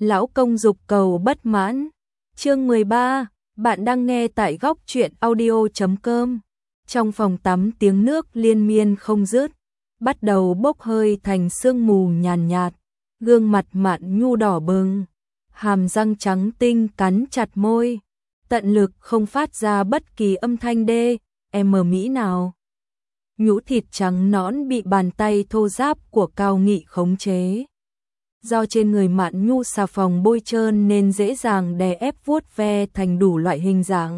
Lão công dục cầu bất mãn. Chương 13, bạn đang nghe tại góc truyện audio.com. Trong phòng tắm tiếng nước liên miên không dứt, bắt đầu bốc hơi thành sương mù nhàn nhạt, gương mặt Mạn Nhu đỏ bừng, hàm răng trắng tinh cắn chặt môi, tận lực không phát ra bất kỳ âm thanh đê, mỹ nào. Nhũ thịt trắng nõn bị bàn tay thô ráp của Cao Nghị khống chế. Do trên người Mạn Nhu xà phòng bôi trơn nên dễ dàng đè ép vuốt ve thành đủ loại hình dạng.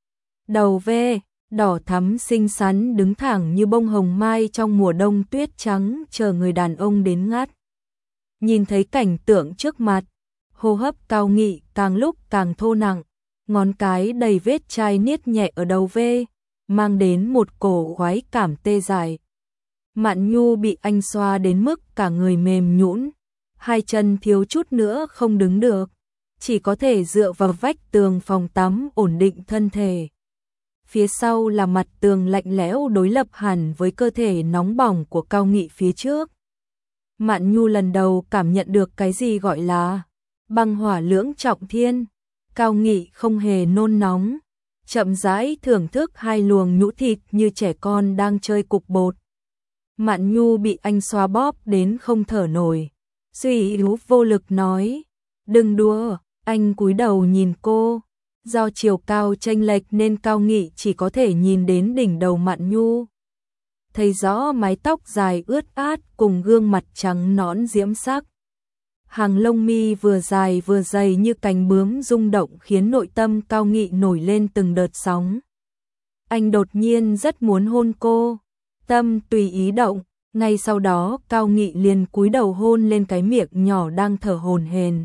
Đầu ve, đỏ thắm xinh xắn đứng thẳng như bông hồng mai trong mùa đông tuyết trắng chờ người đàn ông đến ngắt. Nhìn thấy cảnh tượng trước mặt, hô hấp Cao Nghị càng lúc càng thô nặng, ngón cái đầy vết chai niết nhẹ ở đầu ve, mang đến một cổ khoái cảm tê dại. Mạn Nhu bị anh xoa đến mức cả người mềm nhũn, hai chân thiếu chút nữa không đứng được, chỉ có thể dựa vào vách tường phòng tắm ổn định thân thể. Phía sau là mặt tường lạnh lẽo đối lập hẳn với cơ thể nóng bỏng của Cao Nghị phía trước. Mạn Nhu lần đầu cảm nhận được cái gì gọi là băng hỏa lưỡng trọng thiên. Cao Nghị không hề nôn nóng, chậm rãi thưởng thức hai luồng nhũ thịt như trẻ con đang chơi cục bột. Mạn Nhu bị anh xoa bóp đến không thở nổi, suy yếu vô lực nói, đừng đùa. Anh cúi đầu nhìn cô, do chiều cao chênh lệch nên Cao Nghị chỉ có thể nhìn đến đỉnh đầu Mạn Nhu, thấy rõ mái tóc dài ướt át cùng gương mặt trắng nõn diễm sắc. Hàng lông mi vừa dài vừa dày như cánh bướm rung động khiến nội tâm Cao Nghị nổi lên từng đợt sóng. Anh đột nhiên rất muốn hôn cô, tâm tùy ý động, ngay sau đó Cao Nghị liền cúi đầu hôn lên cái miệng nhỏ đang thở hổn hển.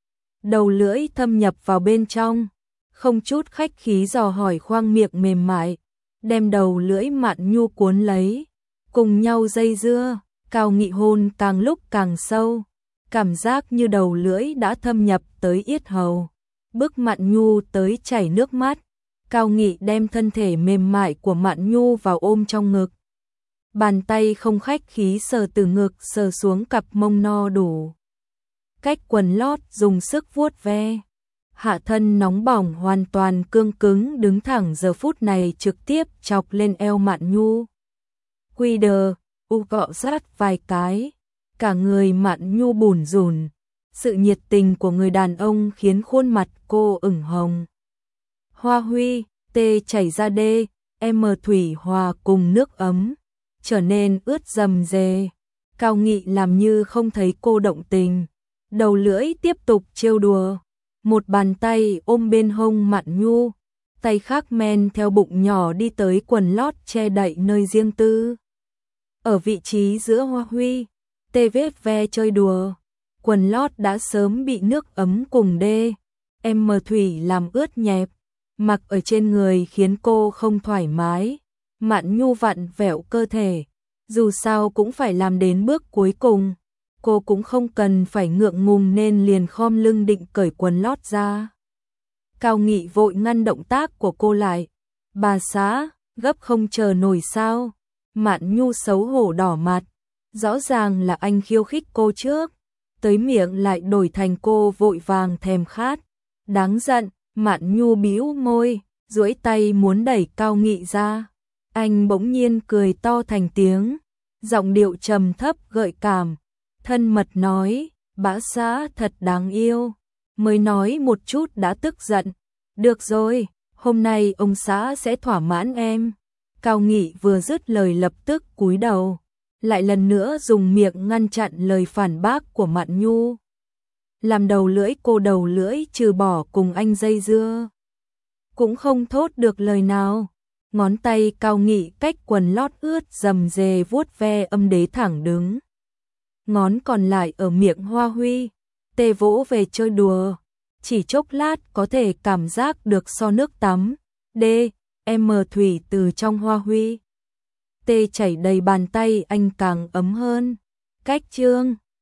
Đầu lưỡi thâm nhập vào bên trong, không chút khách khí dò hỏi khoang miệng mềm mại, đem đầu lưỡi Mạn Nhu cuốn lấy, cùng nhau dây dưa. Cao Nghị hôn càng lúc càng sâu, cảm giác như đầu lưỡi đã thâm nhập tới yết hầu, bức Mạn Nhu tới chảy nước mắt. Cao Nghị đem thân thể mềm mại của Mạn Nhu vào ôm trong ngực, bàn tay không khách khí sờ từ ngực sờ xuống cặp mông no đủ cách quần lót, dùng sức vuốt ve. Hạ thân nóng bỏng hoàn toàn cương cứng đứng thẳng giờ phút này trực tiếp chọc lên eo Mạn Nhu. Quy đờ, cọ sát vài cái, cả người Mạn Nhu bủn rủn. Sự nhiệt tình của người đàn ông khiến khuôn mặt cô ửng hồng. Hoa huy, tê chảy ra đê, thủy hòa cùng nước ấm, trở nên ướt rầm rề. Cao Nghị làm như không thấy cô động tình, đầu lưỡi tiếp tục trêu đùa. Một bàn tay ôm bên hông Mạn Nhu, tay khác men theo bụng nhỏ đi tới quần lót che đậy nơi riêng tư. Ở vị trí giữa hoa huy, tê vết ve chơi đùa, quần lót đã sớm bị nước ấm cùng đê, thủy làm ướt nhẹp, mặc ở trên người khiến cô không thoải mái. Mạn Nhu vặn vẹo cơ thể, dù sao cũng phải làm đến bước cuối cùng. Cô cũng không cần phải ngượng ngùng nên liền khom lưng định cởi quần lót ra. Cao Nghị vội ngăn động tác của cô lại. Bà xã, gấp không chờ nổi sao? Mạn Nhu xấu hổ đỏ mặt. Rõ ràng là anh khiêu khích cô trước, tới miệng lại đổi thành cô vội vàng thèm khát. Đáng giận. Mạn Nhu bĩu môi, duỗi tay muốn đẩy Cao Nghị ra. Anh bỗng nhiên cười to thành tiếng, giọng điệu trầm thấp gợi cảm, thân mật nói, bá xã thật đáng yêu. Mới nói một chút đã tức giận. Được rồi, hôm nay ông xã sẽ thỏa mãn em. Cao Nghị vừa dứt lời lập tức cúi đầu, lại lần nữa dùng miệng ngăn chặn lời phản bác của Mạn Nhu. Làm đầu lưỡi cô đầu lưỡi trừ bỏ cùng anh dây dưa, cũng không thốt được lời nào. Ngón tay Cao Nghị cách quần lót ướt rầm rề vuốt ve đế thẳng đứng. Ngón còn lại ở miệng hoa huy, tê vỗ về chơi đùa. Chỉ chốc lát có thể cảm giác được so nước tắm, đê, thủy từ trong hoa huy. Tê chảy đầy bàn tay anh càng ấm hơn. Cách chương